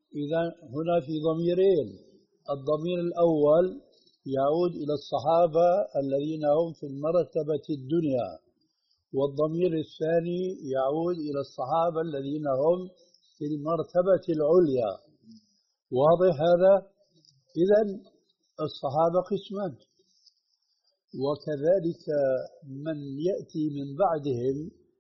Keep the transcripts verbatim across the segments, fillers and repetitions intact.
إذا هنا في ضميرين، الضمير الأول يعود إلى الصحابة الذين هم في المرتبة الدنيا، والضمير الثاني يعود إلى الصحابة الذين هم في المرتبة العليا. واضح هذا؟ إذن الصحابة قسمان، وكذلك من يأتي من بعدهم،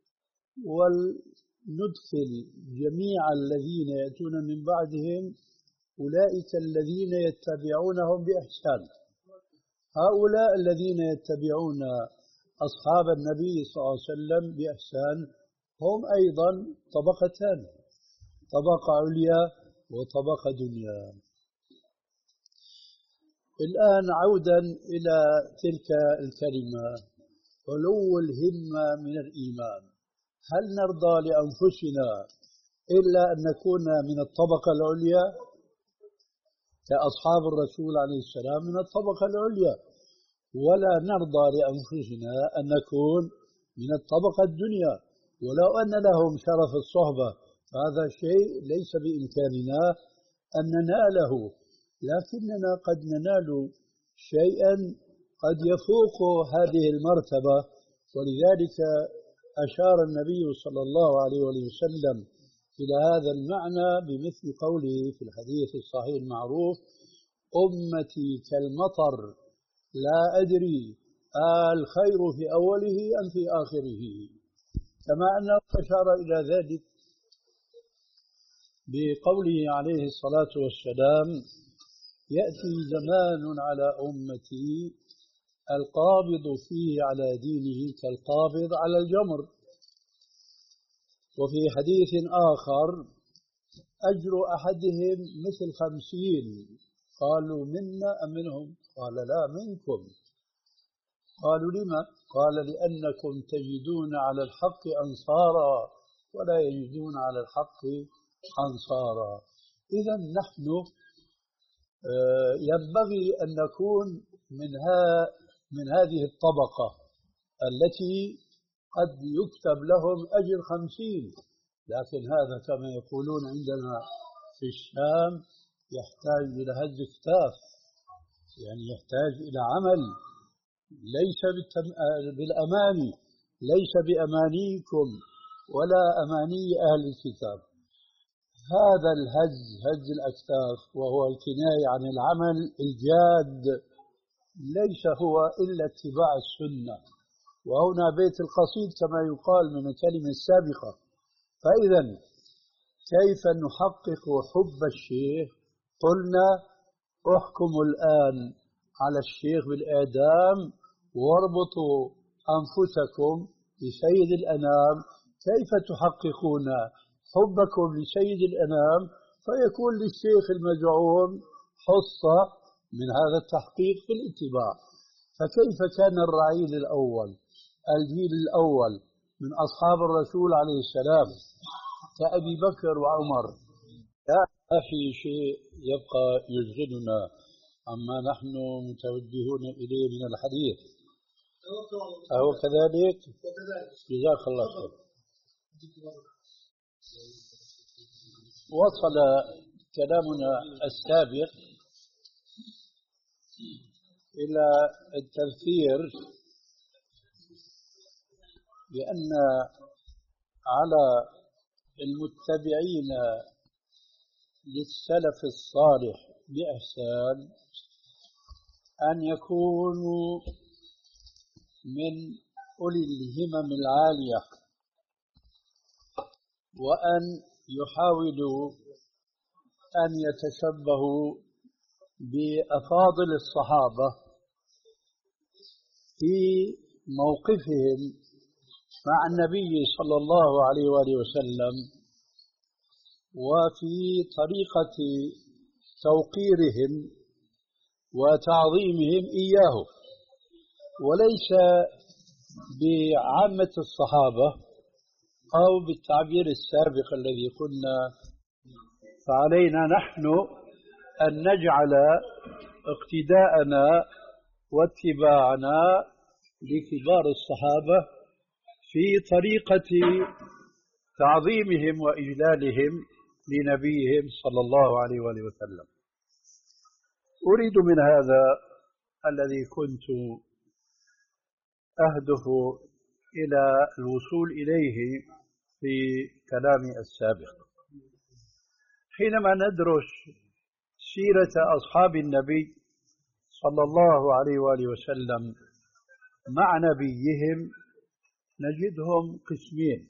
وندخل جميع الذين يأتون من بعدهم أولئك الذين يتبعونهم بإحسان. هؤلاء الذين يتبعون أصحاب النبي صلى الله عليه وسلم بإحسان هم أيضا طبقتان، طبقة عليا وطبقة دنيا. الآن عودا إلى تلك الكلمة، علو الهمة من الإيمان. هل نرضى لأنفسنا إلا أن نكون من الطبقة العليا كأصحاب الرسول عليه السلام من الطبقة العليا، ولا نرضى لأنفسنا أن نكون من الطبقة الدنيا ولو أن لهم شرف الصحبة؟ هذا شيء ليس بإمكاننا أن نناله، لكننا قد ننال شيئا قد يفوق هذه المرتبة. ولذلك أشار النبي صلى الله عليه وسلم إلى هذا المعنى بمثل قوله في الحديث الصحيح المعروف: أمتي كالمطر لا أدري الخير في أوله أم في آخره. كما أنه أشار إلى ذلك بقوله عليه الصلاة والسلام: يأتي زمان على أمتي القابض فيه على دينه كالقابض على الجمر. وفي حديث آخر: أجر أحدهم مثل خمسين. قالوا: منا أم منهم؟ قال: لا، منكم. قالوا: لما؟ قال: لأنكم تجدون على الحق أنصارا ولا يجدون على الحق أنصارا. إذا نحن ينبغي أن نكون منها من هذه الطبقة التي قد يكتب لهم أجر خمسين، لكن هذا كما يقولون عندنا في الشام يحتاج إلى هز كتاف، يعني يحتاج إلى عمل، ليس بالأماني، ليس بأمانيكم ولا أماني أهل الكتاب. هذا الهز، هز الأكتاف، وهو الكناية عن العمل الجاد، ليس هو إلا اتباع السنة. وهنا بيت القصيد كما يقال من الكلمة السابقة. فإذا كيف نحقق حب الشيخ؟ قلنا: احكموا الآن على الشيخ بالإعدام واربطوا أنفسكم بسيد الأنام. كيف تحققون حبكم لسيد الأنام فيكون للشيخ المزعوم حصة من هذا التحقيق في الاتباع؟ فكيف كان الرعيل الأول، الجيل الأول من أصحاب الرسول عليه السلام كأبي بكر وعمر؟ لا في شيء يبقى يشغلنا عما نحن متوجهون إليه من الحديث. أهو كذلك؟ جزاك الله خير. وصل كلامنا السابق إلى التذكير بأن على المتبعين للسلف الصالح بإحسان أن يكونوا من أولي الهمم العالية، وأن يحاولوا أن يتشبهوا بأفاضل الصحابة في موقفهم مع النبي صلى الله عليه وآله وسلم، وفي طريقة توقيرهم وتعظيمهم إياه، وليس بعامة الصحابة أو بالتعبير السابق الذي قلنا. فعلينا نحن أن نجعل اقتداءنا واتباعنا لكبار الصحابة في طريقة تعظيمهم وإجلالهم لنبيهم صلى الله عليه وآله وسلم. أريد من هذا الذي كنت أهدف إلى الوصول إليه في كلامي السابق، حينما ندرس سيرة أصحاب النبي صلى الله عليه وآله وسلم مع نبيهم نجدهم قسمين.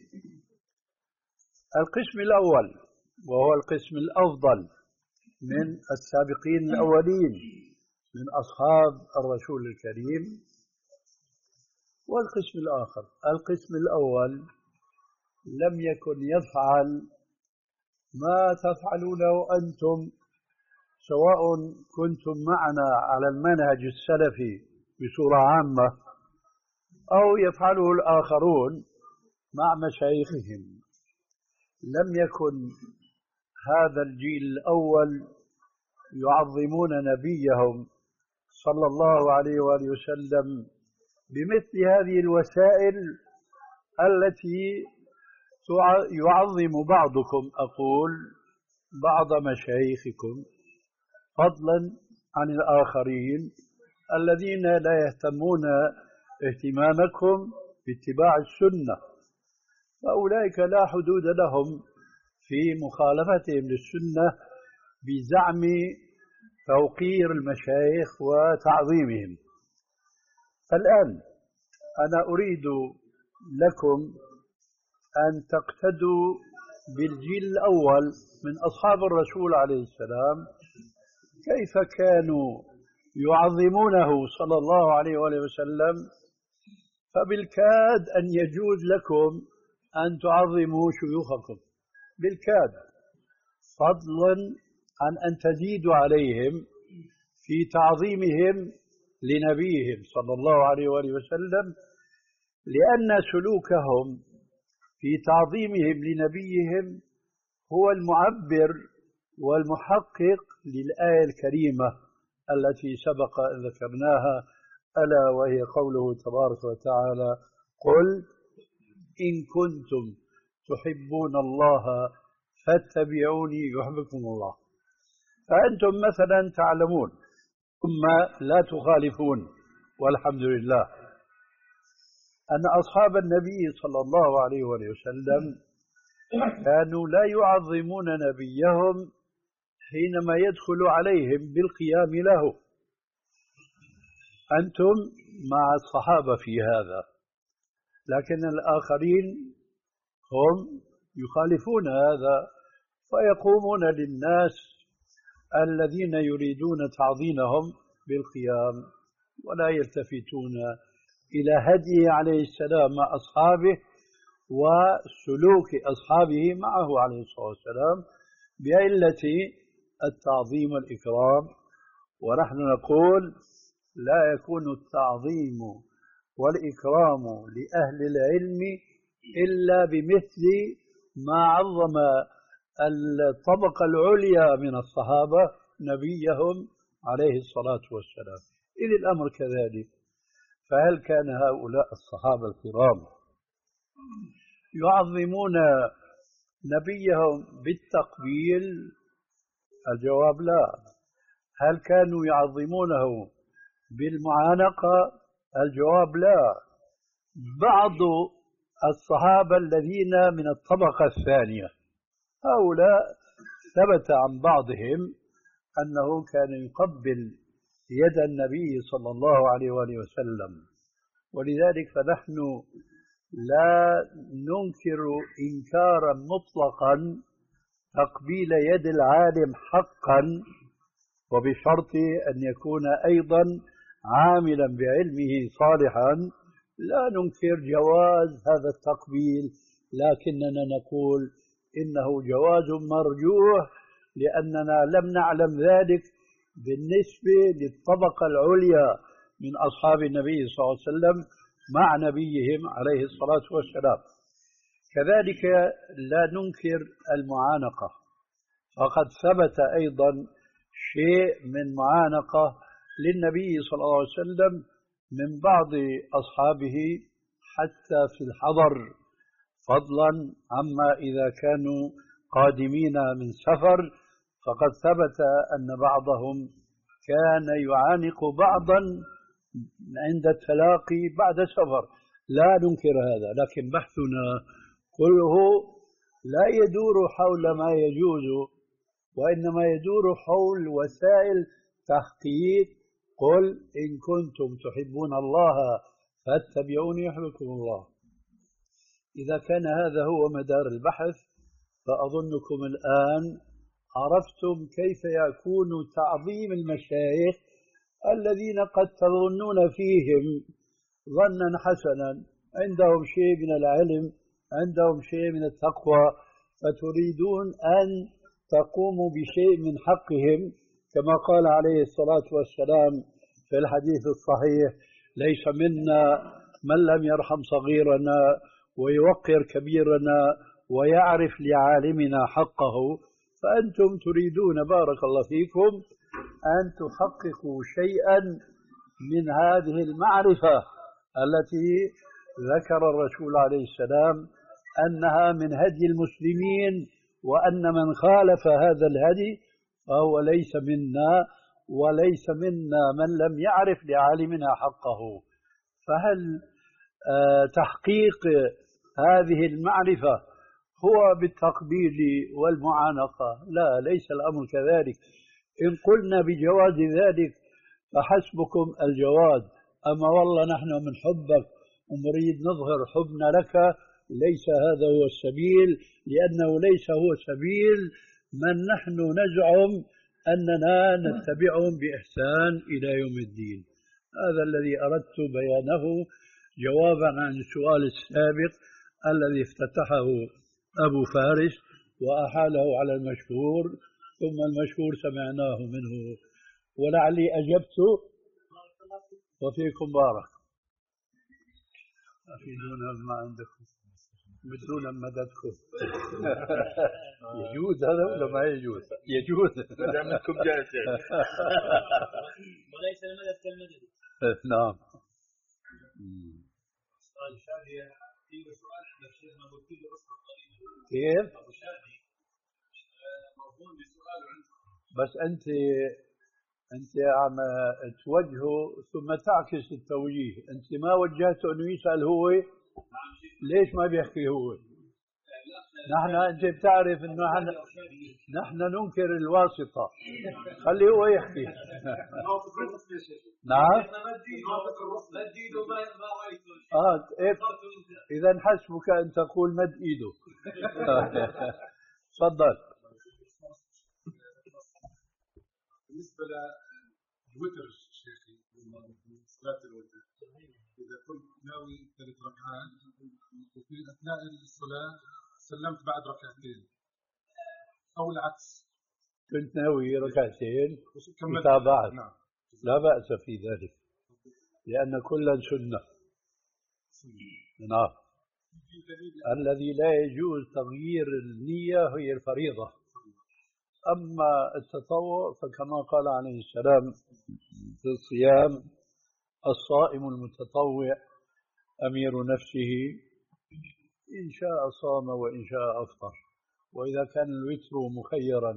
القسم الأول وهو القسم الأفضل من السابقين الأولين من أصحاب الرسول الكريم، والقسم الآخر القسم الأول لم يكن يفعل ما تفعلونه أنتم، سواء كنتم معنا على المنهج السلفي بصورة عامة أو يفعله الآخرون مع مشايخهم. لم يكن هذا الجيل الأول يعظمون نبيهم صلى الله عليه وآله وسلم بمثل هذه الوسائل التي يعظم بعضكم أقول بعض مشايخكم فضلا عن الآخرين الذين لا يهتمون اهتمامكم باتباع السنة، فأولئك لا حدود لهم في مخالفتهم للسنة بزعم توقير المشايخ وتعظيمهم. الآن أنا أريد لكم أن تقتدوا بالجيل الأول من أصحاب الرسول عليه السلام، كيف كانوا يعظمونه صلى الله عليه وآله وسلم، فبالكاد أن يجوز لكم أن تعظموا شيوخكم بالكاد، فضلا عن أن تزيدوا عليهم في تعظيمهم لنبيهم صلى الله عليه وآله وسلم، لأن سلوكهم في تعظيمهم لنبيهم هو المعبر والمحقق للآية الكريمة التي سبق أن ذكرناها، ألا وهي قوله تبارك وتعالى: قل إن كنتم تحبون الله فاتبعوني يحببكم الله. فأنتم مثلا تعلمون ثم لا تخالفون والحمد لله أن أصحاب النبي صلى الله عليه وسلم كانوا لا يعظمون نبيهم حينما يدخل عليهم بالقيام له. أنتم مع الصحابة في هذا، لكن الآخرين هم يخالفون هذا فيقومون للناس الذين يريدون تعظيمهم بالقيام ولا يلتفتون إلى هديه عليه السلام مع أصحابه وسلوك أصحابه معه عليه الصلاة والسلام بعلة التعظيم والإكرام. ونحن نقول لا يكون التعظيم والإكرام لأهل العلم إلا بمثل ما عظم الطبقة العليا من الصحابة نبيهم عليه الصلاة والسلام. إذ الأمر كذلك، فهل كان هؤلاء الصحابة الكرام يعظمون نبيهم بالتقبيل؟ الجواب لا. هل كانوا يعظمونه بالمعانقة؟ الجواب لا. بعض الصحابة الذين من الطبقة الثانية هؤلاء ثبت عن بعضهم أنه كان يقبل يد النبي صلى الله عليه وآله وسلم، ولذلك فنحن لا ننكر إنكارا مطلقا تقبيل يد العالم حقا، وبشرط أن يكون أيضا عاملا بعلمه صالحا. لا ننكر جواز هذا التقبيل، لكننا نقول إنه جواز مرجوح لأننا لم نعلم ذلك بالنسبة للطبقة العليا من أصحاب النبي صلى الله عليه وسلم مع نبيهم عليه الصلاة والسلام. كذلك لا ننكر المعانقة، فقد ثبت أيضا شيء من معانقة للنبي صلى الله عليه وسلم من بعض أصحابه حتى في الحضر، فضلا عما إذا كانوا قادمين من سفر، فقد ثبت أن بعضهم كان يعانق بعضا عند التلاقي بعد سفر. لا ننكر هذا، لكن بحثنا كله لا يدور حول ما يجوز، وإنما يدور حول وسائل تحقيق. قل إن كنتم تحبون الله فاتبعوني يحببكم الله. إذا كان هذا هو مدار البحث فأظنكم الآن عرفتم كيف يكون تعظيم المشايخ الذين قد تظنون فيهم ظنا حسنا، عندهم شيء من العلم، عندهم شيء من التقوى، فتريدون أن تقوموا بشيء من حقهم، كما قال عليه الصلاة والسلام في الحديث الصحيح: ليس منا من لم يرحم صغيرنا ويوقر كبيرنا ويعرف لعالمنا حقه. فأنتم تريدون بارك الله فيكم أن تحققوا شيئا من هذه المعرفة التي ذكر الرسول عليه السلام أنها من هدي المسلمين، وأن من خالف هذا الهدي فهو ليس منا، وليس منا من لم يعرف لعالمنا حقه. فهل آه تحقيق هذه المعرفة هو بالتقبيل والمعانقة؟ لا، ليس الأمر كذلك. إن قلنا بجواز ذلك فحسبكم الجواز، أما والله نحن من حبك ونريد نظهر حبنا لك، ليس هذا هو السبيل، لأنه ليس هو سبيل من نحن نزعم أننا نتبعهم بإحسان إلى يوم الدين. هذا الذي أردت بيانه جوابا عن السؤال السابق الذي افتتحه أبو فارس وأحاله على المشهور، ثم المشهور سمعناه منه، ولعلي أجبت وفيكم بارك. أفيدونا ما عندكم، بدون مددكم. يجوز هذا ولا ما يجوز؟ يجوز. منكم جائز. وليس المدد كالمدد. نعم. سؤال شادي في سؤال عند شيخنا وكيل أسرة قريبا. كيف؟ أبو شادي مرهون بسؤال عنده. بس أنت أنت عم توجهه ثم تعكس التوجيه. أنت ما وجهته إنه يسأل هو، ليش ما بيحكي هو؟ نحن أنت بتعرف إنه نحن نحن ننكر الواسطة، خليه هو يحكي. نعم. آه إذا حسبك أن تقول مد إيده. تفضل. بالنسبة للوتر شيخي، صلاة الوتر، إذا كنت ناوي ثلاث ركعات وفي أثناء الصلاة سلمت بعد ركعتين أو العكس، كنت ناوي ركعتين متابعة، نعم، لا بأس في ذلك، لأن كلا سنة. نعم. الذي لا يجوز تغيير النية هي الفريضة، أما التطوع فكما قال عليه السلام في الصيام: الصائم المتطوع أمير نفسه، إن شاء صام وإن شاء أفطر. وإذا كان الوتر مخيرا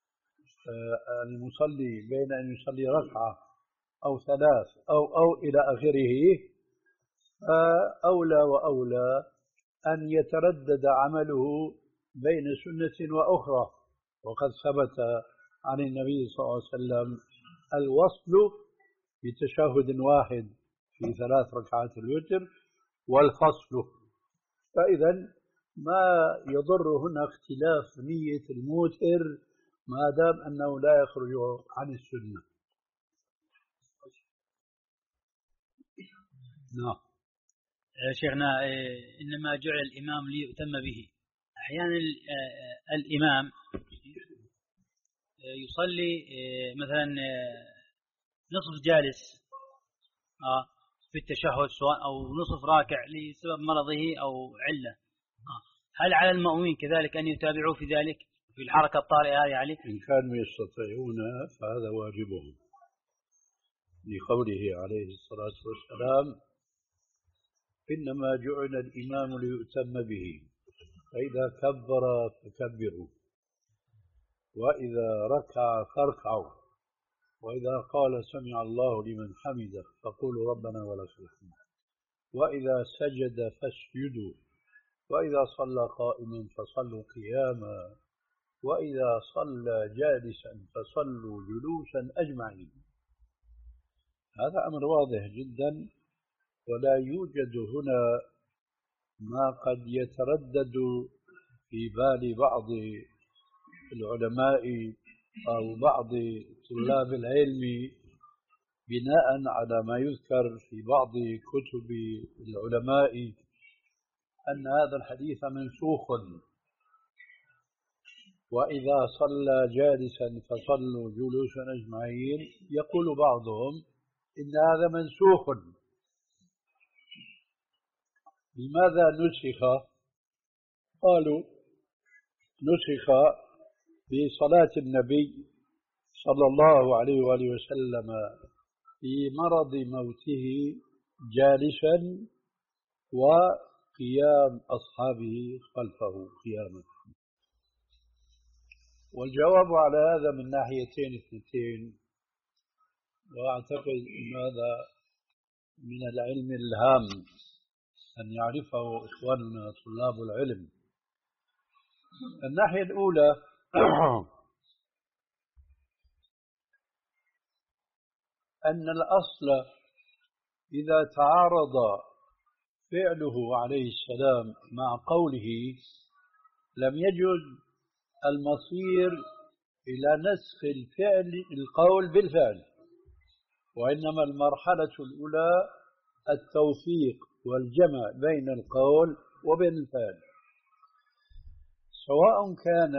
المصلي بين أن يصلي ركعة أو ثلاث أو أو إلى آخره، فأولى وأولى أن يتردد عمله بين سنة وأخرى. وقد ثبت عن النبي صلى الله عليه وسلم الوصل بتشهد واحد في ثلاث ركعات الوتر والفصل. فإذا ما يضر هنا اختلاف نية الموتر ما دام أنه لا يخرج عن السنة. نعم. شيخنا، إنما جعل الإمام ليؤتم به. أحيانا الإمام يصلي مثلا نصف جالس في التشهد سواء أو نصف راكع لسبب مرضه أو علة، هل على المأمومين كذلك أن يتابعوا في ذلك في الحركة الطارئة هذه عليه؟ إن كانوا يستطيعون فهذا واجبهم، لقوله عليه الصلاة والسلام: إنما جعل الإمام ليؤتم به، فإذا كبر فكبروا وإذا ركع فاركعوا، وإذا قال سمع الله لمن حمده فقولوا ربنا ولك الحمد، وإذا سجد فاسجدوا، وإذا صلى قائما فصلوا قياما، وإذا صلى جالسا فصلوا جلوسا أجمعين. هذا أمر واضح جدا، ولا يوجد هنا ما قد يتردد في بال بعض العلماء أو بعض طلاب العلم بناء على ما يذكر في بعض كتب العلماء أن هذا الحديث منسوخ، وإذا صلى جالسا فصلوا جلوسا أجمعين. يقول بعضهم إن هذا منسوخ. لماذا نسخ؟ قالوا نسخ بصلاة النبي صلى الله عليه وآله وسلم في مرض موته جالسا، وقيام أصحابه خلفه قياما. والجواب على هذا من ناحيتين اثنتين، وأعتقد أن هذا من العلم الهام أن يعرفه إخواننا طلاب العلم. الناحية الأولى أن الأصل إذا تعارض فعله عليه السلام مع قوله لم يجوز المصير إلى نسخ الفعل القول بالفعل، وإنما المرحلة الأولى التوفيق والجمع بين القول وبين الفعل، سواء كان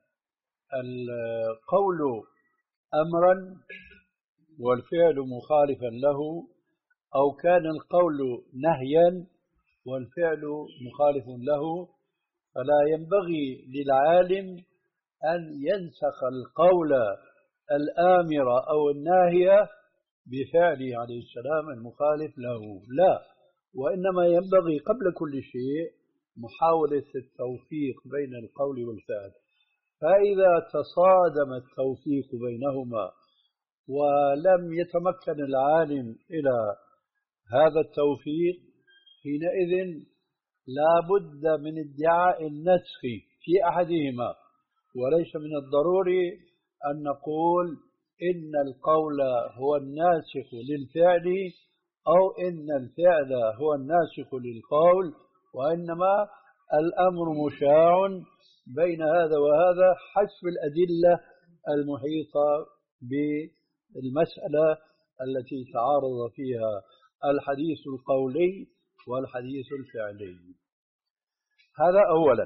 القول أمرا والفعل مخالفا له، أو كان القول نهيا والفعل مخالف له. فلا ينبغي للعالم أن ينسخ القول الآمر أو الناهي بفعله عليه السلام المخالف له، لا، وإنما ينبغي قبل كل شيء محاولة التوفيق بين القول والفعل. فإذا تصادم التوفيق بينهما ولم يتمكن العالم إلى هذا التوفيق، حينئذ لا بد من ادعاء النسخ في أحدهما، وليس من الضروري أن نقول إن القول هو الناسخ للفعل أو إن الفعل هو الناسخ للقول، وإنما الأمر مشاع بين هذا وهذا حسب الأدلة المحيطة بالمسألة التي تعارض فيها الحديث القولي والحديث الفعلي. هذا أولا.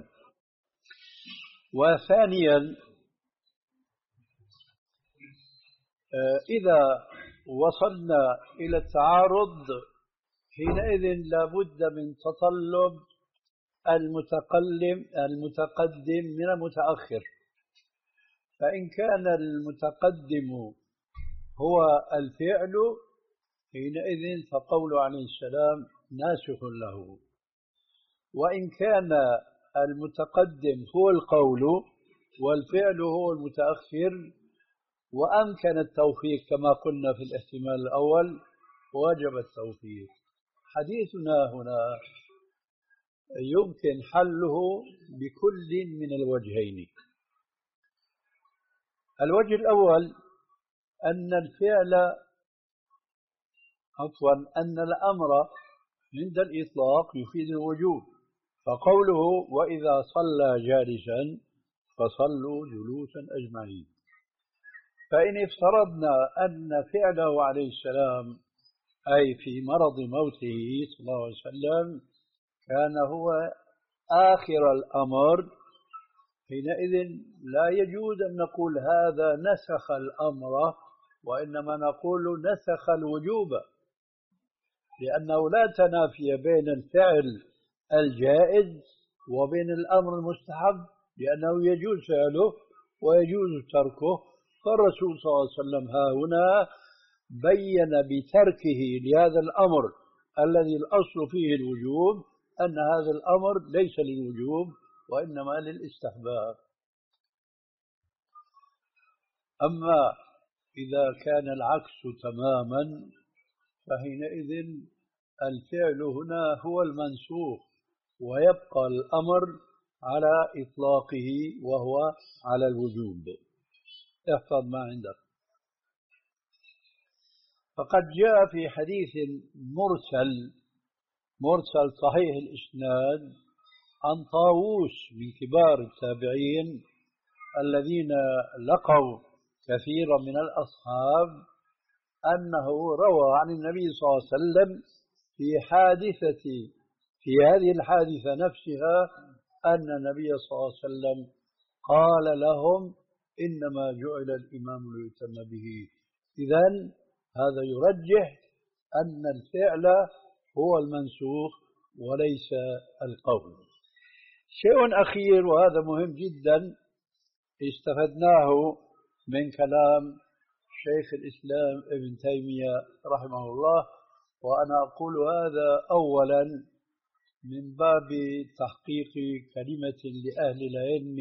وثانيا، إذا وصلنا إلى التعارض حينئذ لا بد من تطلب المتقدم المتقدم من المتأخر. فإن كان المتقدم هو الفعل حينئذ فقول عليه السلام ناسخ له، وإن كان المتقدم هو القول والفعل هو المتأخر وأمكن التوفيق كما قلنا في الاحتمال الأول وجب التوفيق. حديثنا هنا يمكن حله بكل من الوجهين. الوجه الأول أن الفعل عفوا أن الأمر عند الإطلاق يفيد الوجوب، فقوله وإذا صلى جالسا فصلوا جلوسا أجمعين. فإن افترضنا أن فعله عليه السلام أي في مرض موته صلى الله عليه وسلم كان هو آخر الأمر، حينئذ لا يجوز أن نقول هذا نسخ الأمر، وإنما نقول نسخ الوجوب، لأنه لا تنافي بين الفعل الجائز وبين الأمر المستحب، لأنه يجوز فعله ويجوز تركه. فالرسول صلى الله عليه وسلم ها هنا بين بتركه لهذا الأمر الذي الأصل فيه الوجوب أن هذا الأمر ليس للوجوب وإنما للاستحباب. أما إذا كان العكس تماما فحينئذ الفعل هنا هو المنسوخ ويبقى الأمر على إطلاقه وهو على الوجوب. احفظ ما عندك. فقد جاء في حديث مرسل مرسل صحيح الإسناد عن طاووس من كبار التابعين الذين لقوا كثيرا من الأصحاب أنه روى عن النبي صلى الله عليه وسلم في حادثة في هذه الحادثة نفسها أن النبي صلى الله عليه وسلم قال لهم إنما جعل الإمام ليؤتم به. إذن هذا يرجح أن الفعل هو المنسوخ وليس القول. شيء أخير وهذا مهم جدا استفدناه من كلام شيخ الإسلام ابن تيمية رحمه الله، وأنا أقول هذا أولا من باب تحقيق كلمة لأهل العلم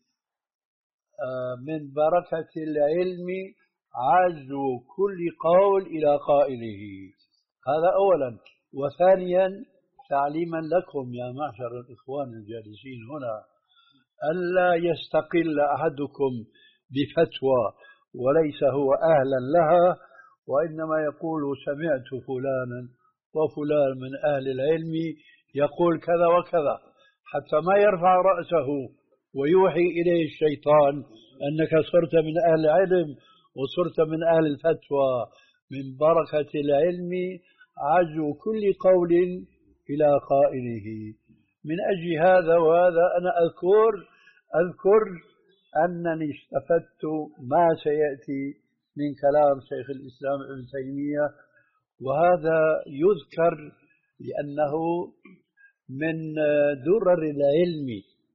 من بركة العلم عز كل قول إلى قائله. هذا أولا. وثانيا تعليما لكم يا معشر الإخوان الجالسين هنا ألا يستقل أحدكم بفتوى وليس هو أهلا لها، وإنما يقول سمعت فلانا وفلان من أهل العلم يقول كذا وكذا، حتى ما يرفع رأسه ويوحي إليه الشيطان أنك صرت من أهل العلم وصرت من أهل الفتوى. من بركة العلم عزو كل قول إلى قائله. من أجل هذا وهذا أنا أذكر أذكر أنني استفدت ما سيأتي من كلام شيخ الإسلام ابن تيمية، وهذا يذكر لأنه من درر العلم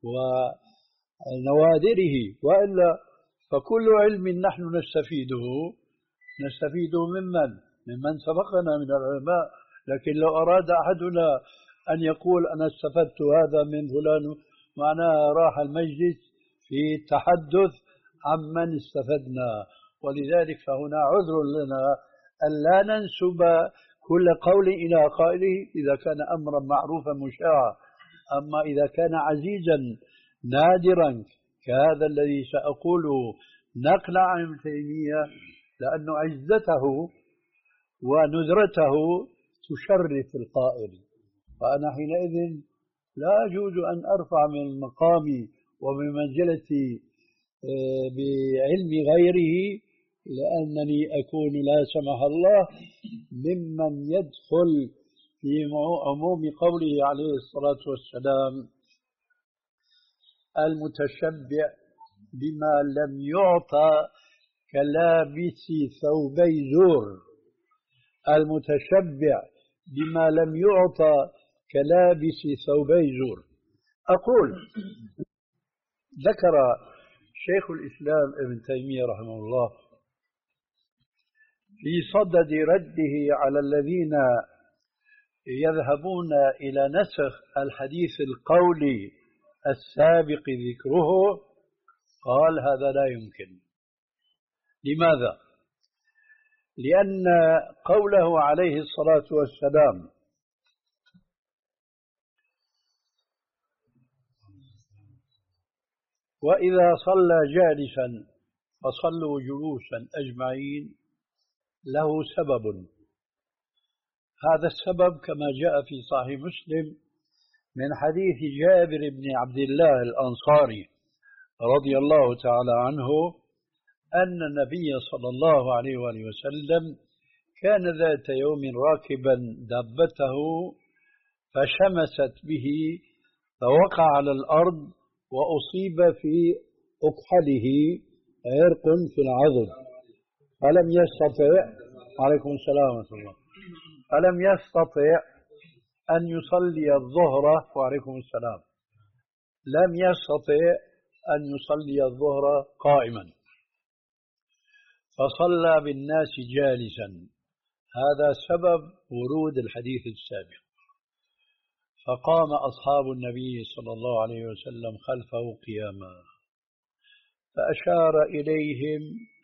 ونوادره، وإلا فكل علم نحن نستفيده نستفيده ممن ممن سبقنا من العلماء. لكن لو أراد أحدنا أن يقول أنا استفدت هذا من فلان معناها راح المجلس في التحدث عمن استفدنا. ولذلك فهنا عذر لنا أن لا ننسب كل قول إلى قائله إذا كان أمرا معروفا مشاعا. أما إذا كان عزيزا نادرا كهذا الذي سأقوله نقل عن ابن تيمية، لأن عزته ونذرته تشرف القائل، فأنا حينئذ لا يجوز أن أرفع من مقامي ومن منزلتي بعلم غيره، لأنني أكون لا سمح الله ممن يدخل في عموم قوله عليه الصلاة والسلام المتشبع بما لم يعطى كلابس ثوبي زور. المتشبع بما لم يعطى كلابس ثوبي زور. أقول ذكر شيخ الإسلام ابن تيمية رحمه الله في صدد رده على الذين يذهبون إلى نسخ الحديث القولي السابق ذكره، قال هذا لا يمكن. لماذا؟ لأن قوله عليه الصلاة والسلام وإذا صلى جالسا فصلوا جلوسا أجمعين له سبب. هذا السبب كما جاء في صحيح مسلم من حديث جابر بن عبد الله الأنصاري رضي الله تعالى عنه أن النبي صلى الله عليه وآله وسلم كان ذات يوم راكبا دابته فشمست به فوقع على الأرض وأصيب في أكحله عرق في العضد، فلم يستطع عليكم السلام ورحمة الله فلم يستطع أن يصلي الظهر وعليكم السلام لم يستطع أن يصلي الظهر قائما فصلى بالناس جالسا. هذا سبب ورود الحديث السابق. فقام أصحاب النبي صلى الله عليه وسلم خلفه قياما فأشار إليهم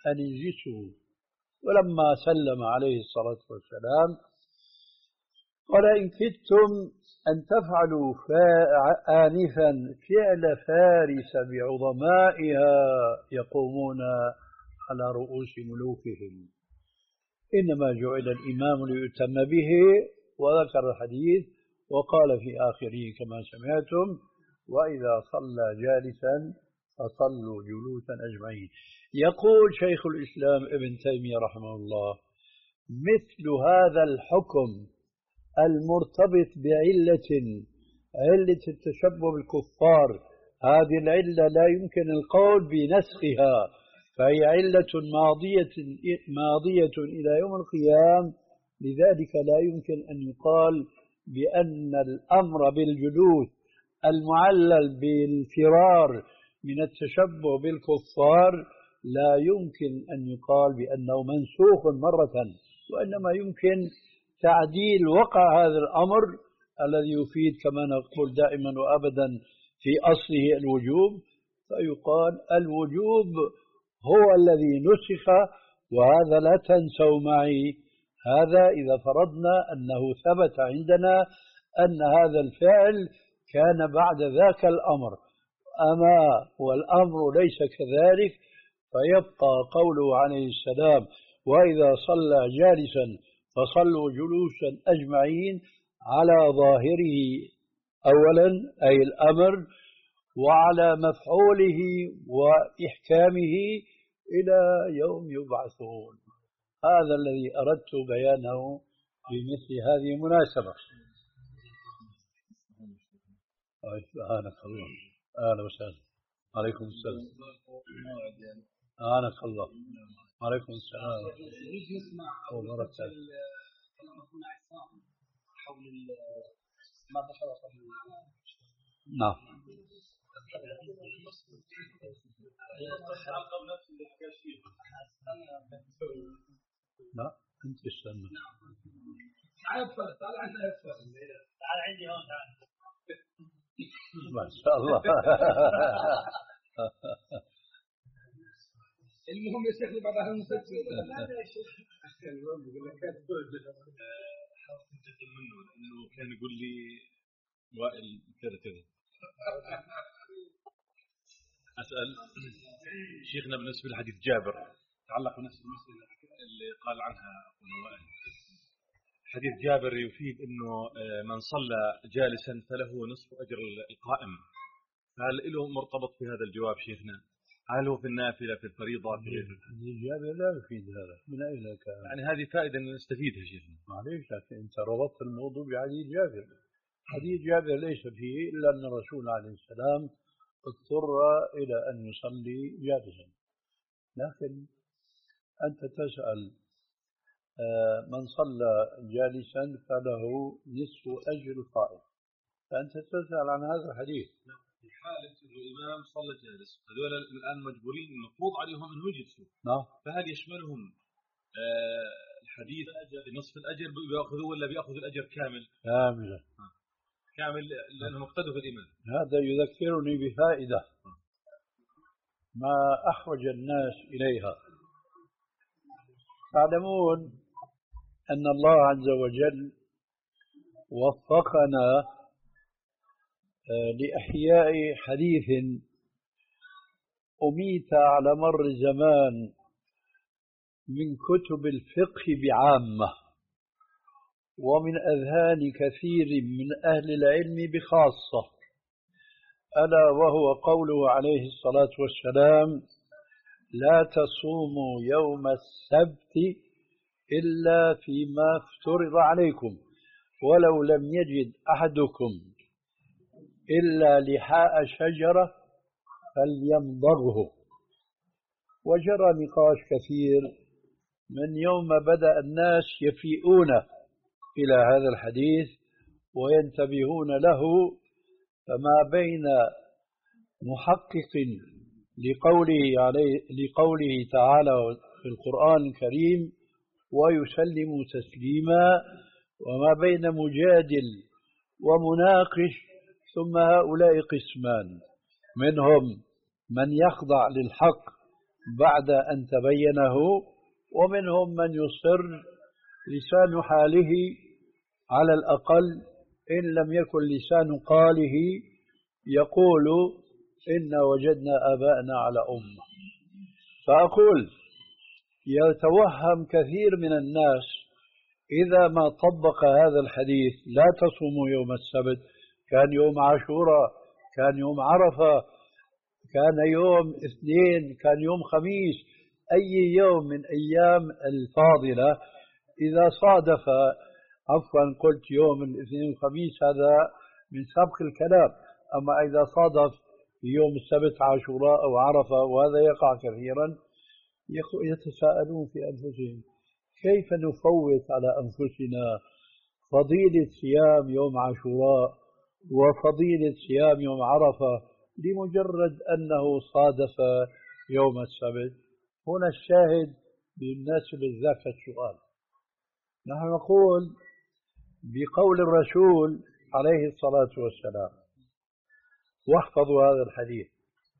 أن اجلسوا. ولما سلم عليه الصلاة والسلام قال إن كدتم أن تفعلوا آنفا فعل فارس بعظمائها يقومون على رؤوس ملوكهم، إنما جعل الإمام ليؤتم به. وذكر الحديث وقال في آخره كما سمعتم وإذا صلى جالسا فصلوا جلوسا أجمعين. يقول شيخ الإسلام ابن تيمية رحمه الله مثل هذا الحكم المرتبط بعلة علة التشبه بالكفار، هذه العلة لا يمكن القول بنسخها، فهي علة ماضية ماضية إلى يوم القيامة، لذلك لا يمكن أن يقال بأن الأمر بالجلوس المعلل بالفرار من التشبه بالكفار لا يمكن أن يقال بأنه منسوخ مرة، وإنما يمكن تعديل وقع هذا الأمر الذي يفيد كما نقول دائما وأبدا في أصله الوجوب، فيقال الوجوب هو الذي نسخ، وهذا لا تنسوا معي، هذا إذا فرضنا أنه ثبت عندنا أن هذا الفعل كان بعد ذاك الأمر. أما والأمر ليس كذلك، فيبقى قوله عليه السلام وإذا صلى جالسا فصلوا جلوسا أجمعين على ظاهره أولا أي الأمر، وعلى مفعوله وإحكامه إلى يوم يبعثون. هذا الذي أردت بيانه بمثل هذه المناسبة. سبحانك الله. أهلا وسهلا. عليكم السلام. سبحانك الله. عليكم السلام. نسمع وبركاته. حول ما ذكر نعم. لا أنت استنى. تعال تعال عندنا تعال عندي هون تعال. ما شاء الله. المهم يا شيخ بعد هذا المسلسل لا يا شيخ منه انه كان يقول لي وائل كذا كذا. اسال شيخنا بالنسبه لحديث جابر تعلق بنفس المساله اللي قال عنها ابو وائل. حديث جابر يفيد انه من صلى جالسا فله نصف اجر القائم، هل له مرتبط في هذا الجواب شيخنا؟ هل هو في النافله في الفريضه؟ في حديث جابر لا يفيد هذا، من اين كان؟ يعني هذه فائده نستفيدها شيخنا. معليش، لكن انت ربطت الموضوع بحديث جابر. حديث جابر ليس فيه الا ان الرسول عليه السلام اضطر الى ان يصلي جالسا، لكن انت تسال من صلى جالسا فله نصف اجر القائم، فانت تسال عن هذا الحديث. في حالة أنه الإمام صلى جالس، هذول الآن مجبورين المفروض عليهم أن يجلسوا، نعم، فهل يشملهم آه الحديث بنصف الأجر بيأخذوا ولا بيأخذوا الأجر كامل؟ كاملا. آه. كامل لأنهم اقتدوا في الإمام. هذا يذكرني بفائدة ما أحوج الناس إليها. تعلمون أن الله عز وجل وفقنا لإحياء حديث أميت على مر الزمان من كتب الفقه بعامة ومن أذهان كثير من أهل العلم بخاصة، ألا وهو قوله عليه الصلاة والسلام لا تصوموا يوم السبت إلا فيما افترض عليكم ولو لم يجد أحدكم إلا لحاء شجرة فليمضغه. وجرى نقاش كثير من يوم بدأ الناس يفيئون إلى هذا الحديث وينتبهون له، فما بين محقق لقوله, عليه لقوله تعالى في القرآن الكريم ويسلم تسليما، وما بين مجادل ومناقش، ثم هؤلاء قسمان، منهم من يخضع للحق بعد أن تبينه، ومنهم من يصر لسان حاله على الأقل إن لم يكن لسان قاله يقول إنا وجدنا آباءنا على أمة. فأقول يتوهم كثير من الناس إذا ما طبق هذا الحديث لا تصوموا يوم السبت، كان يوم عاشوراء، كان يوم عرفة، كان يوم اثنين، كان يوم خميس، أي يوم من أيام الفاضلة إذا صادف، عفوا قلت يوم الاثنين والخميس هذا من سبق الكلام، أما إذا صادف يوم السبت عاشوراء أو عرفة، وهذا يقع كثيرا، يتساءلون في أنفسهم كيف نفوت على أنفسنا فضيلة صيام يوم عاشوراء وفضيلة صيام يوم عرفة لمجرد أنه صادف يوم السبت. هنا الشاهد بالنسبة ذاك السؤال. نحن نقول بقول الرسول عليه الصلاة والسلام، واحفظوا هذا الحديث: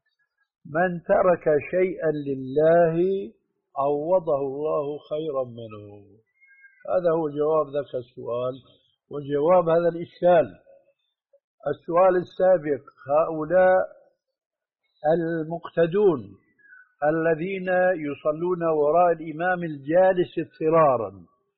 من ترك شيئا لله عوضه الله خيرا منه. هذا هو جواب ذاك السؤال وجواب هذا الإشكال. السؤال السابق: هؤلاء المقتدون الذين يصلون وراء الإمام الجالس اضطرارا،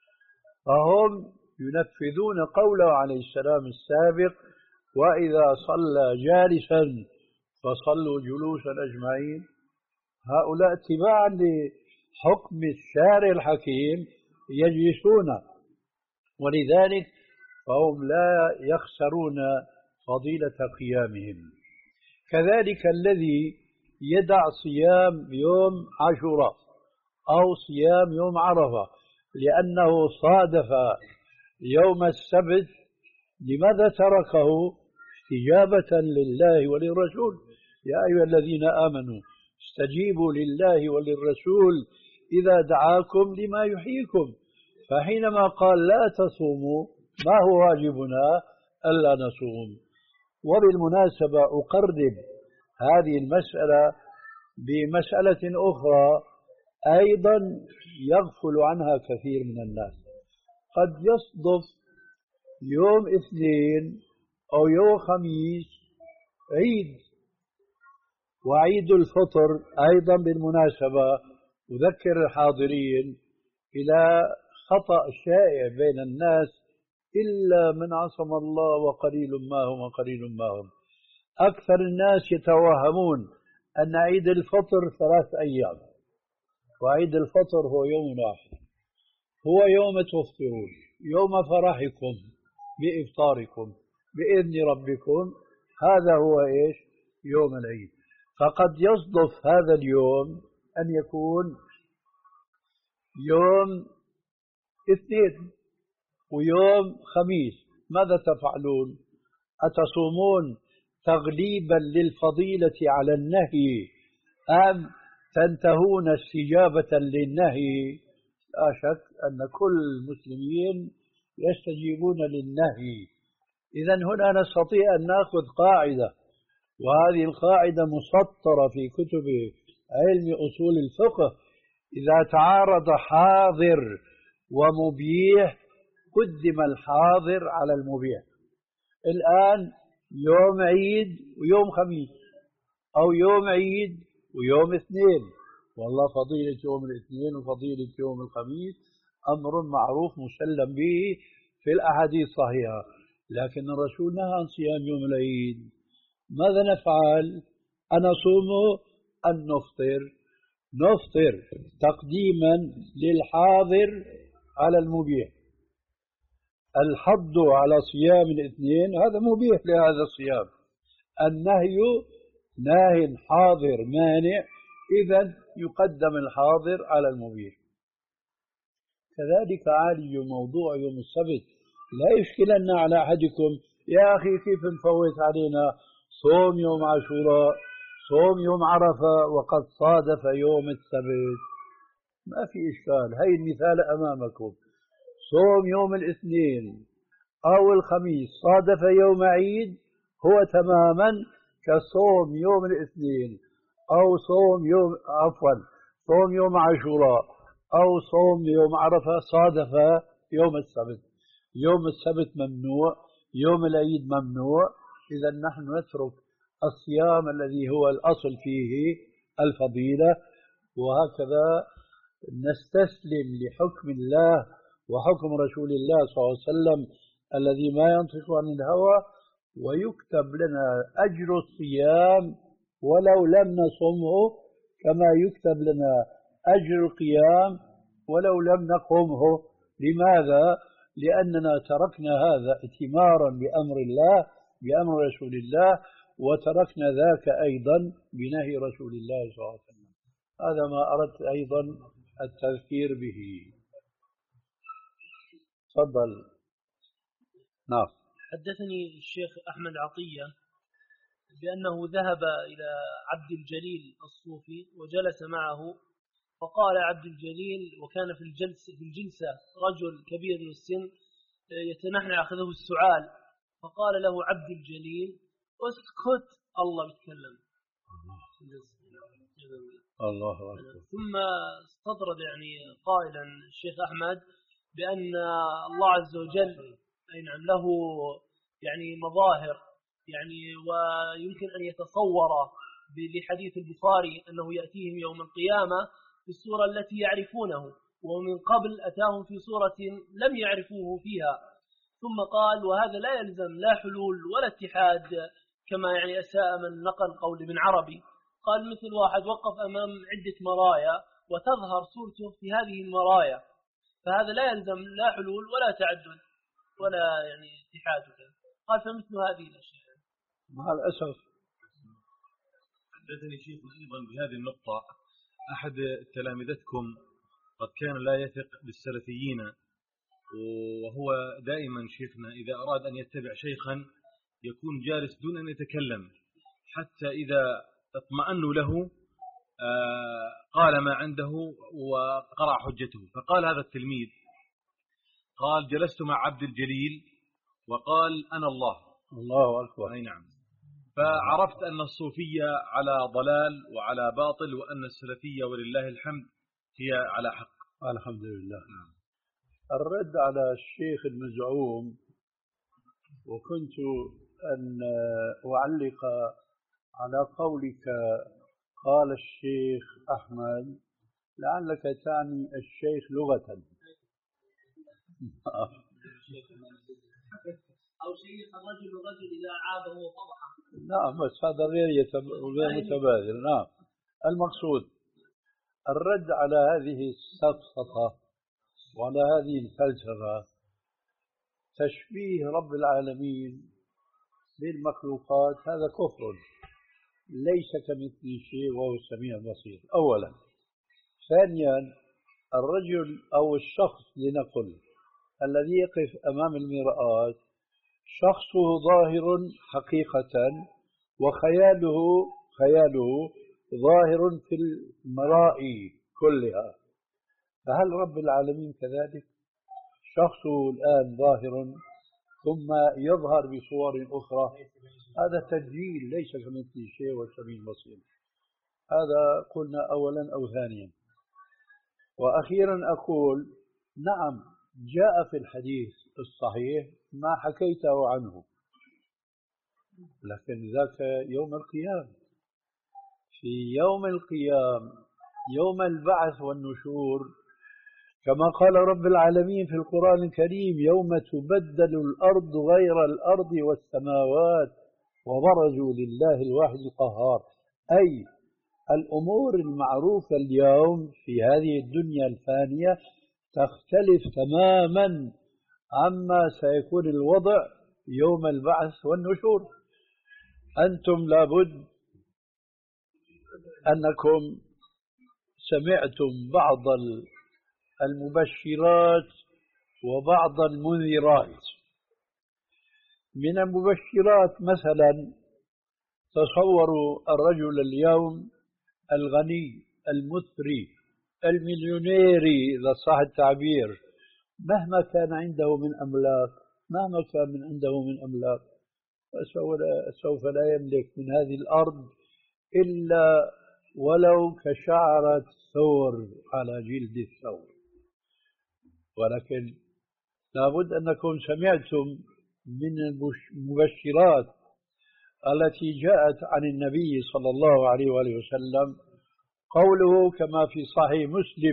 فهم ينفذون قوله عليه السلام السابق: وإذا صلى جالسا فصلوا جلوسا أجمعين. هؤلاء اتباعا لحكم الشارع الحكيم يجلسون، ولذلك فهم لا يخسرون فضيلة قيامهم. كذلك الذي يدع صيام يوم عاشوراء أو صيام يوم عرفة لأنه صادف يوم السبت، لماذا تركه؟ استجابة لله وللرسول. يا أيها الذين آمنوا استجيبوا لله وللرسول إذا دعاكم لما يحييكم. فحينما قال لا تصوموا، ما هو واجبنا؟ ألا نصوم. وبالمناسبة أقرب هذه المسألة بمسألة أخرى أيضا يغفل عنها كثير من الناس. قد يصدف يوم اثنين أو يوم خميس عيد، وعيد الفطر أيضا بالمناسبة أذكر الحاضرين إلى خطأ شائع بين الناس إلا من عصم الله وقليل ما هم وقليل ما هم. أكثر الناس يتوهمون أن عيد الفطر ثلاث أيام، وعيد الفطر هو يوم واحد، هو يوم تفطرون، يوم فرحكم بإفطاركم بإذن ربكم، هذا هو إيش؟ يوم العيد. فقد يصدف هذا اليوم أن يكون يوم اثنين ويوم خميس، ماذا تفعلون؟ أتصومون تغليبا للفضيلة على النهي أم تنتهون استجابة للنهي؟ لا شك أن كل المسلمين يستجيبون للنهي. إذا هنا نستطيع أن نأخذ قاعدة، وهذه القاعدة مسطرة في كتب علم أصول الفقه: إذا تعارض حاضر ومبيح قدم الحاضر على المبيح. الآن يوم عيد ويوم خميس، أو يوم عيد ويوم اثنين، والله فضيلة يوم الاثنين وفضيلة يوم الخميس أمر معروف مسلم به في الأحاديث الصحيحة، لكن الرسول نهى عن صيام يوم العيد. ماذا نفعل؟ أنصوم أن نفطر؟ نفطر تقديما للحاضر على المبيح. الحض على صيام الاثنين هذا مبيح لهذا الصيام، النهي ناه حاضر مانع، إذا يقدم الحاضر على المبيح. كذلك عالج موضوع يوم السبت. لا يشكلن على أحدكم: يا أخي كيف نفوت علينا صوم يوم عاشوراء، صوم يوم عرفة وقد صادف يوم السبت؟ ما في إشكال، هاي المثال أمامكم. صوم يوم الاثنين أو الخميس صادف يوم عيد هو تماما كصوم يوم الاثنين أو صوم يوم عفوا صوم يوم عاشوراء أو صوم يوم عرفة صادف يوم السبت، يوم السبت ممنوع، يوم العيد ممنوع. إذا نحن نترك الصيام الذي هو الأصل فيه الفضيلة، وهكذا نستسلم لحكم الله وحكم رسول الله صلى الله عليه وسلم الذي ما ينطق عن الهوى، ويكتب لنا أجر الصيام ولو لم نصمه، كما يكتب لنا أجر القيام ولو لم نقومه. لماذا؟ لأننا تركنا هذا ائتمارا بأمر الله بأمر رسول الله، وتركنا ذاك أيضا بنهي رسول الله صلى الله عليه وسلم. هذا ما أردت أيضا التذكير به. تفضل. نعم. حدثني الشيخ أحمد عطية بأنه ذهب إلى عبد الجليل الصوفي وجلس معه، فقال عبد الجليل، وكان في الجلسة, في الجلسة رجل كبير من السن يتنحنى أخذه السعال، فقال له عبد الجليل: اسكت، الله بيتكلم. الله أكبر. ثم استطرد يعني قائلا الشيخ أحمد بأن الله عز وجل أي نعم له يعني مظاهر، يعني ويمكن أن يتصور لحديث البخاري أنه يأتيهم يوم القيامة في الصورة التي يعرفونه، ومن قبل أتاهم في صورة لم يعرفوه فيها. ثم قال: وهذا لا يلزم لا حلول ولا اتحاد، كما يعني أساء من نقل قول ابن عربي. قال: مثل واحد وقف أمام عدة مرايا وتظهر صورته في هذه المرايا، فهذا لا يلزم لا حلول ولا تعدد ولا يعني اتحاد. قال: فمثل هذه الأشياء. مع الأسف حدثني شيخ أيضا بهذه النقطة أحد تلامذتكم قد كان لا يثق بالسلفيين، وهو دائما شيخنا إذا أراد أن يتبع شيخا يكون جالس دون أن يتكلم، حتى إذا اطمأنوا له قال ما عنده وقرأ حجته. فقال هذا التلميذ، قال: جلست مع عبد الجليل وقال: أنا الله. الله أكبر. أي نعم. فعرفت أن الصوفية على ضلال وعلى باطل، وأن السلفية ولله الحمد هي على حق. الحمد لله. الرد على الشيخ المزعوم، وكنت أن أعلق على قولك قال الشيخ أحمد، لعلك تعني الشيخ لغة أو شيخ الرجل الرجل إذا عابه وفضحه. نعم، بس هذا غير غير متبادل. نعم. المقصود الرد على هذه السفسطة وعلى هذه الفلسفة، تشبيه رب العالمين بالمخلوقات هذا كفر، ليس كمثله شيء وهو السميع البصير أولا. ثانيا، الرجل أو الشخص لنقل الذي يقف أمام المرآة شخصه ظاهر حقيقة، وخياله خياله ظاهر في المرائي كلها. فهل رب العالمين كذلك؟ شخصه الآن ظاهر ثم يظهر بصور أخرى، هذا تسجيل، ليس كمثله شيء والسميع البصير. هذا قلنا أولا أو ثانيا. وأخيرا أقول نعم، جاء في الحديث الصحيح ما حكيته عنه، لكن ذاك يوم القيامة. في يوم القيامة، يوم البعث والنشور، كما قال رب العالمين في القرآن الكريم: يوم تبدل الأرض غير الأرض والسماوات وبرزوا لله الواحد القهار. أي الأمور المعروفة اليوم في هذه الدنيا الفانية تختلف تماما عما سيكون الوضع يوم البعث والنشور. أنتم لابد أنكم سمعتم بعض المبشرات وبعض المنذرات. من المبشرات مثلا، تصوروا الرجل اليوم الغني المثري المليونيري إذا صح التعبير، مهما كان عنده من أملاك مهما كان من عنده من أملاك سوف لا يملك من هذه الأرض إلا ولو كشعرة ثور على جلد الثور. ولكن لابد أنكم سمعتم من المبشرات التي جاءت عن النبي صلى الله عليه وآله وسلم قوله كما في صحيح مسلم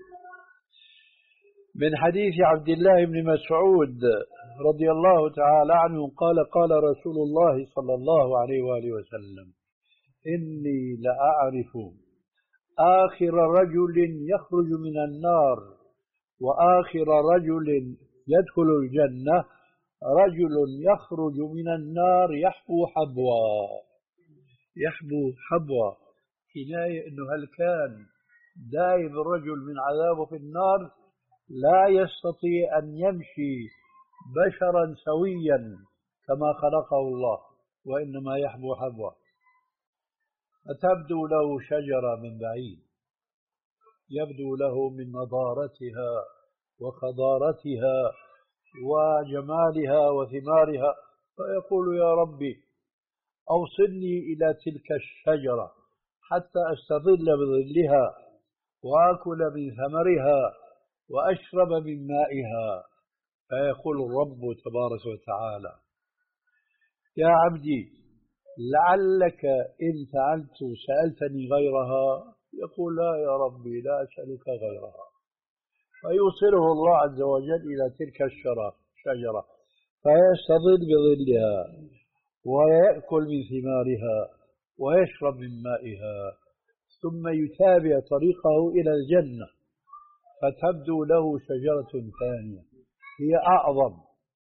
من حديث عبد الله بن مسعود رضي الله تعالى عنه قال قال رسول الله صلى الله عليه وآله وسلم إني لأعرف آخر رجل يخرج من النار وآخر رجل يدخل الجنة رجل يخرج من النار يحبو حبوا. يحبو حبوا كناية أنه هل كان دائم الرجل من عذابه في النار لا يستطيع أن يمشي بشرا سويا كما خلقه الله، وإنما يحبو حبوا. فتبدو له شجرة من بعيد، يبدو له من نضارتها وخضارتها وجمالها وثمارها، فيقول يا ربي أوصلني إلى تلك الشجرة حتى أستظل بظلها وآكل من ثمرها وأشرب من مائها. فيقول الرب تبارك وتعالى يا عبدي لعلك إن فعلت سألتني غيرها، يقول لا يا ربي لا أسألك غيرها. فيوصله الله عز وجل إلى تلك الشجرة فيستظل بظلها ويأكل من ثمارها ويشرب من مائها، ثم يتابع طريقه إلى الجنة فتبدو له شجرة ثانية هي أعظم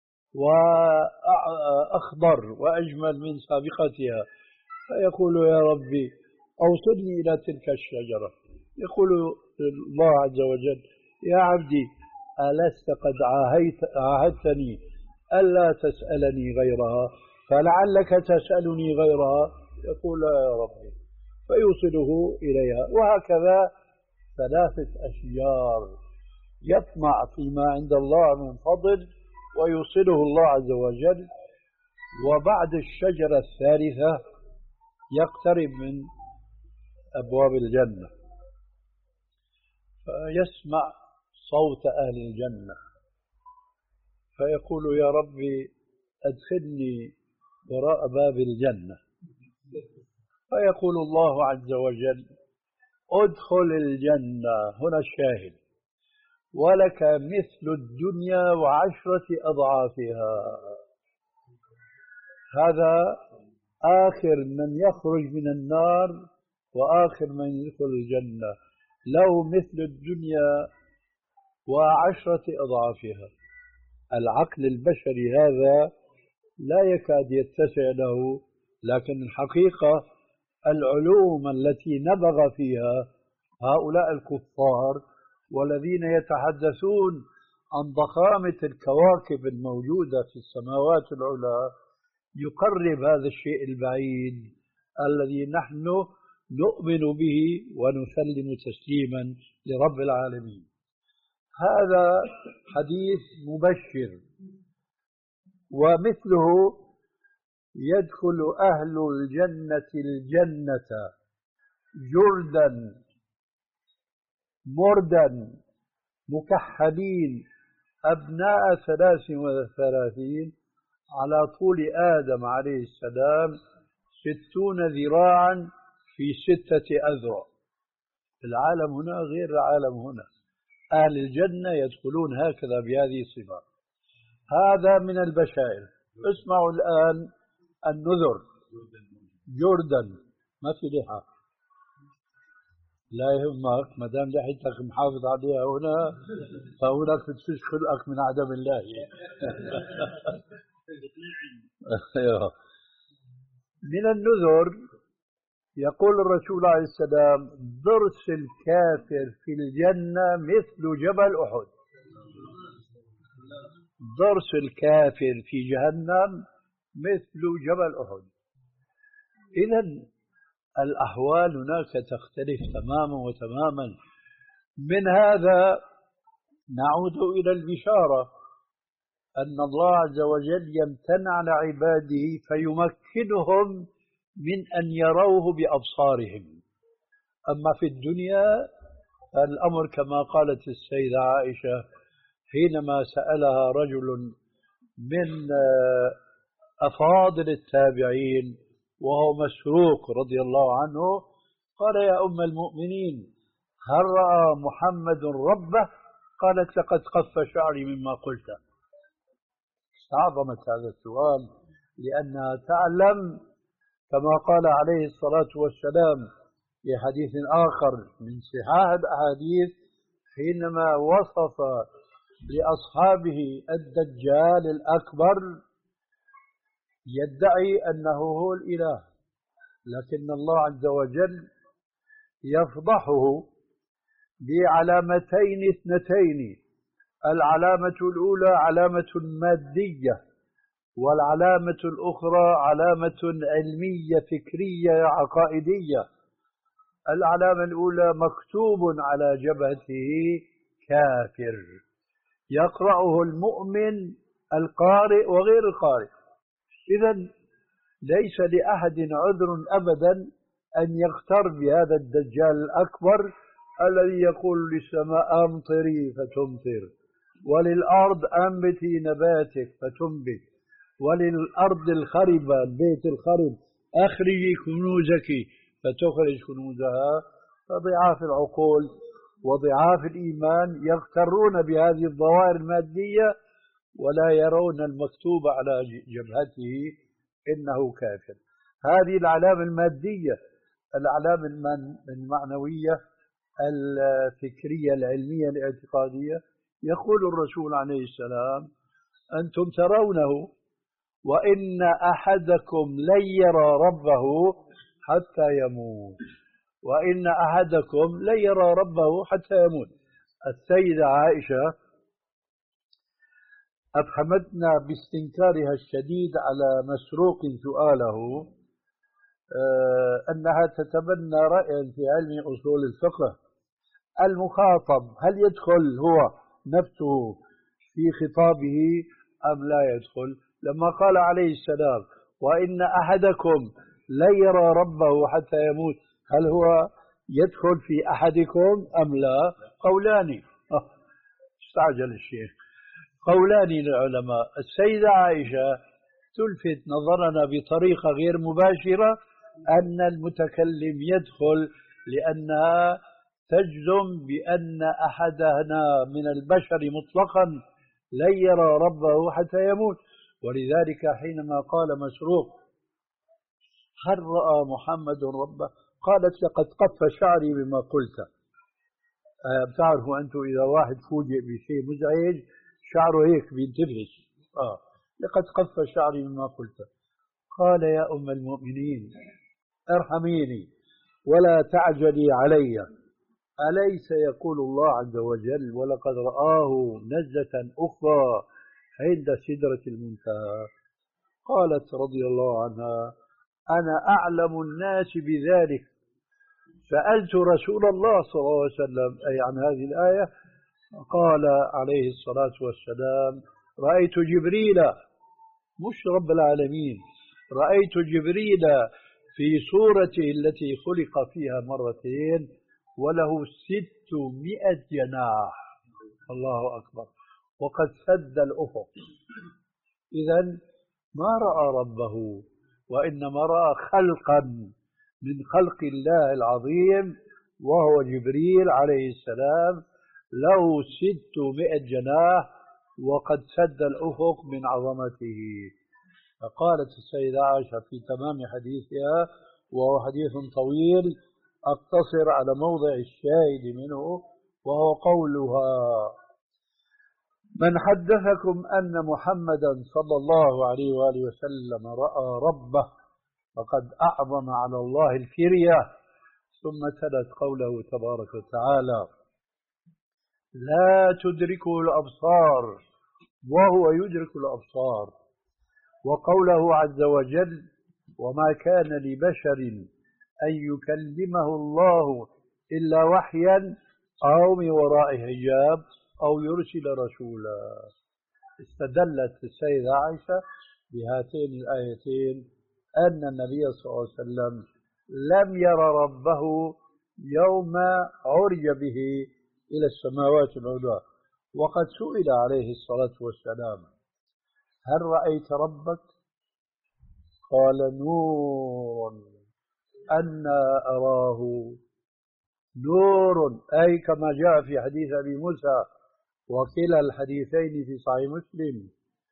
وأخضر وأجمل من سابقتها، فيقول يا ربي أوصلني إلى تلك الشجرة. يقول الله عز وجل يا عبدي ألست قد عاهدتني ألا تسألني غيرها فلعلك تسألني غيرها؟ يقول لا يا ربي، فيوصله إليها. وهكذا ثلاثة أشجار يطمع فيما عند الله من فضل ويوصله الله عز وجل، وبعد الشجرة الثالثة يقترب من أبواب الجنة فيسمع صوت أهل الجنة فيقول يا ربي أدخلني وراء باب الجنة، فيقول الله عز وجل ادخل الجنة، هنا الشاهد، ولك مثل الدنيا وعشرة أضعافها. هذا آخر من يخرج من النار وآخر من يدخل الجنة، له مثل الدنيا وعشرة أضعافها. العقل البشري هذا لا يكاد يتسع له، لكن الحقيقة العلوم التي نبغ فيها هؤلاء الكفار والذين يتحدثون عن ضخامة الكواكب الموجودة في السماوات العلى يقرب هذا الشيء البعيد الذي نحن نؤمن به ونسلم تسليما لرب العالمين. هذا حديث مبشر، ومثله يدخل أهل الجنة الجنة جردا مردا مكحلين أبناء ثلاث وثلاثين على طول آدم عليه السلام ستون ذراعا في ستة أذرع. العالم هنا غير العالم هنا، أهل الجنة يدخلون هكذا بهذه الصفات. هذا من البشائر. اسمعوا الآن النذر. جردا ما في لحى، لا يهمك ما دام لحيتك محافظ عليها هنا فهناك بتفش خلقك من عدم الله. من النذر يقول الرسول عليه السلام ضرس الكافر في الجنة مثل جبل أحد. ضرس الكافر في جهنم مثل جبل أحد. إذن الأحوال هناك تختلف تماما وتماما. من هذا نعود إلى البشارة أن الله عز وجل يمتن على عباده فيمكنهم من أن يروه بأبصارهم. أما في الدنيا الأمر كما قالت السيدة عائشة حينما سألها رجل من أفاضل التابعين وهو مسروق رضي الله عنه، قال يا أم المؤمنين هل رأى محمد ربه؟ قالت لقد قف شعري مما قلت. استعظمت هذا السؤال لأنها تعلم كما قال عليه الصلاة والسلام في حديث آخر من صحاح الأحاديث حينما وصف لأصحابه الدجال الأكبر يدعي أنه هو الإله، لكن الله عز وجل يفضحه بعلامتين اثنتين. العلامة الأولى علامة مادية، والعلامة الأخرى علامة علمية فكرية عقائدية. العلامة الأولى مكتوب على جبهته كافر يقرأه المؤمن القارئ وغير القارئ. إذن ليس لأحد عذر أبدا أن يغتر بهذا الدجال الأكبر الذي يقول للسماء أمطري فتمطر، وللأرض أنبتي نباتك فتنبت، وللأرض الخربة البيت الخرب أخرجي كنوزك فتخرج كنوزها. فضعاف العقول وضعاف الإيمان يغترون بهذه الظواهر المادية ولا يرون المكتوب على جبهته إنه كافر. هذه العلامة المادية. العلامة المعنوية الفكرية العلمية الاعتقادية يقول الرسول عليه السلام أنتم ترونه وإن أحدكم لن يرى ربه حتى يموت، وإن أحدكم لن يرى ربه حتى يموت. السيدة عائشة أفهمتنا باستنكارها الشديد على مسروق سؤاله أنها تتبنى رأيا في علم أصول الفقه. المخاطب هل يدخل هو نفسه في خطابه أم لا يدخل؟ لما قال عليه السلام وإن أحدكم لا يرى ربه حتى يموت، هل هو يدخل في أحدكم أم لا؟ قولان. استعجل الشيخ. قولان للعلماء. السيدة عائشة تلفت نظرنا بطريقة غير مباشرة أن المتكلم يدخل لأنها تجزم بأن أحدنا من البشر مطلقا لن يرى ربه حتى يموت. ولذلك حينما قال مسروق هل رأى محمد ربه؟ قالت لقد قف شعري بما قلت. أه بتعرفوا أنتم إذا واحد فوجئ بشيء مزعج شعره هيك بينتبهش. آه لقد قف شعري بما قلت. قال يا أم المؤمنين ارحميني ولا تعجلي علي، أليس يقول الله عز وجل ولقد رآه نزلة أخرى عند سدرة المنتهى؟ قالت رضي الله عنها أنا أعلم الناس بذلك، سألت رسول الله صلى الله عليه وسلم أي عن هذه الآية، قال عليه الصلاة والسلام رأيت جبريل، مش رب العالمين، رأيت جبريل في صورته التي خلق فيها مرتين وله ستمائة جناح. الله أكبر. وقد سد الأفق. إذن ما رأى ربه وإنما رأى خلقا من خلق الله العظيم وهو جبريل عليه السلام له ستمائة جناح وقد سد الأفق من عظمته. فقالت السيدة عائشة في تمام حديثها وهو حديث طويل أقتصر على موضع الشاهد منه وهو قولها من حدثكم أن محمدا صلى الله عليه وآله وسلم رأى ربه فقد أعظم على الله الكرية. ثم تلت قوله تبارك وتعالى لا تدركه الأبصار وهو يدرك الأبصار، وقوله عز وجل وما كان لبشر أن يكلمه الله إلا وحيا أو من وراء حجاب أو يرسل رسولا. استدلت السيدة عائشة بهاتين الآيتين أن النبي صلى الله عليه وسلم لم ير ربه يوم عرج به إلى السماوات العلى. وقد سئل عليه الصلاة والسلام: هل رأيت ربك؟ قال: نور أنا أراه. نور أي كما جاء في حديث أبي موسى وكلا الحديثين في صحيح مسلم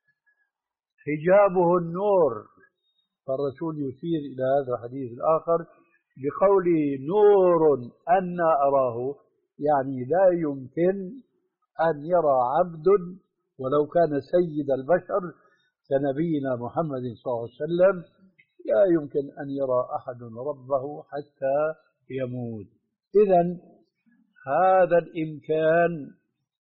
حجابه النور. فالرسول يشير إلى هذا الحديث الآخر بقوله نور أنا أراه، يعني لا يمكن أن يرى عبد ولو كان سيد البشر كنبينا محمد صلى الله عليه وسلم، لا يمكن أن يرى أحد ربه حتى يموت. إذن هذا الإمكان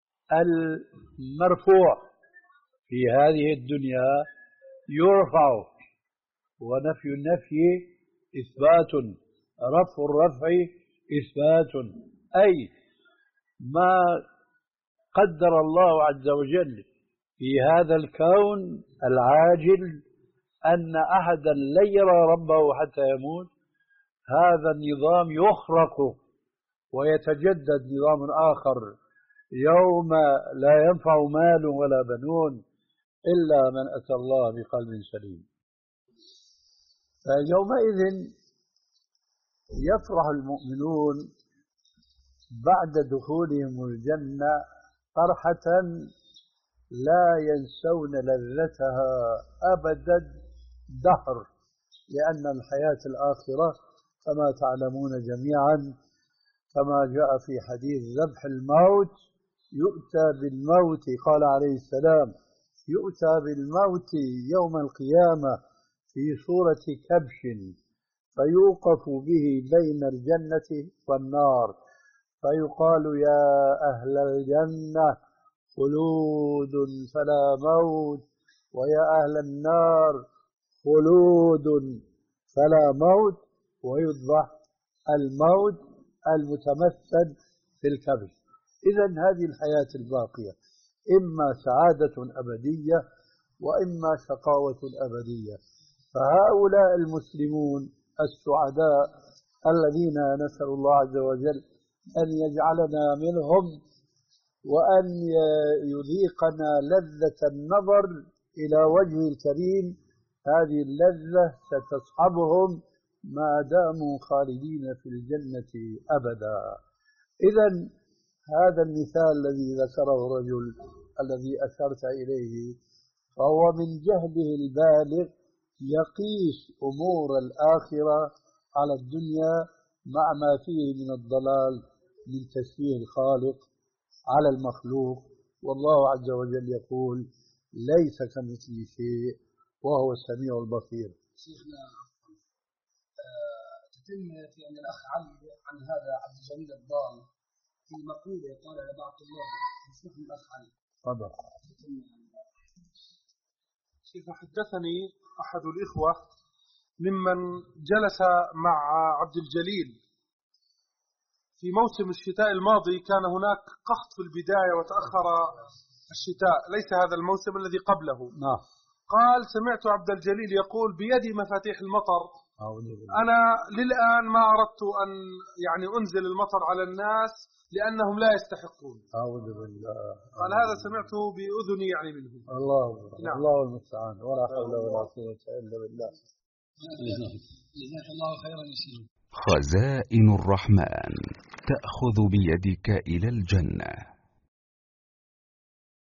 المرفوع في هذه الدنيا يرفع، ونفي النفي إثبات، رفع الرفع إثبات، أي ما قدر الله عز وجل في هذا الكون العاجل أن أحدا لا يرى ربه حتى يموت، هذا النظام يخرق ويتجدد نظام آخر يوم لا ينفع مال ولا بنون إلا من أتى الله بقلب سليم. فيومئذ يفرح المؤمنون بعد دخولهم الجنة فرحة لا ينسون لذتها أبدا دهر، لأن الحياة الآخرة كما تعلمون جميعا كما جاء في حديث ذبح الموت يؤتى بالموت، قال عليه السلام: يؤتى بالموت يوم القيامة في صورة كبش فيوقف به بين الجنة والنار فيقال: يا أهل الجنة خلود فلا موت، ويا أهل النار خلود فلا موت، ويذبح الموت المتمثل في الكبش. إذن هذه الحياة الباقية إما سعادة أبدية وإما شقاوة أبدية. فهؤلاء المسلمون السعداء الذين نسأل الله عز وجل أن يجعلنا منهم وأن يذيقنا لذة النظر إلى وجهه الكريم، هذه اللذة ستصحبهم ما داموا خالدين في الجنة أبدا. إذن هذا المثال الذي ذكره الرجل الذي أشرت إليه فهو من جهله البالغ يقيس أمور الآخرة على الدنيا مع ما فيه من الضلال من تشبيه الخالق على المخلوق، والله عز وجل يقول: ليس كمثله شيء وهو السميع البصير. شيخنا تتم في أن الأخ علي عن هذا عبد الجليل الضال في مقولة قال لبعض الله يشوف الأخ علي. تفضل. شيخ حدثني أحد الإخوة ممن جلس مع عبد الجليل في موسم الشتاء الماضي، كان هناك قحط في البداية وتأخر الشتاء، ليس هذا الموسم الذي قبله. نعم. قال: سمعت عبد الجليل يقول: بيدي مفاتيح المطر، أنا للآن ما أردت أن يعني أنزل المطر على الناس لأنهم لا يستحقون. أعوذ بالله. قال هذا سمعته بأذني يعني منه. الله نعم. الله المستعان، ولا حول ولا قوة إلا بالله. جزاك الله خيرا يا شيخ. خزائن الرحمن تأخذ بيدك إلى الجنة.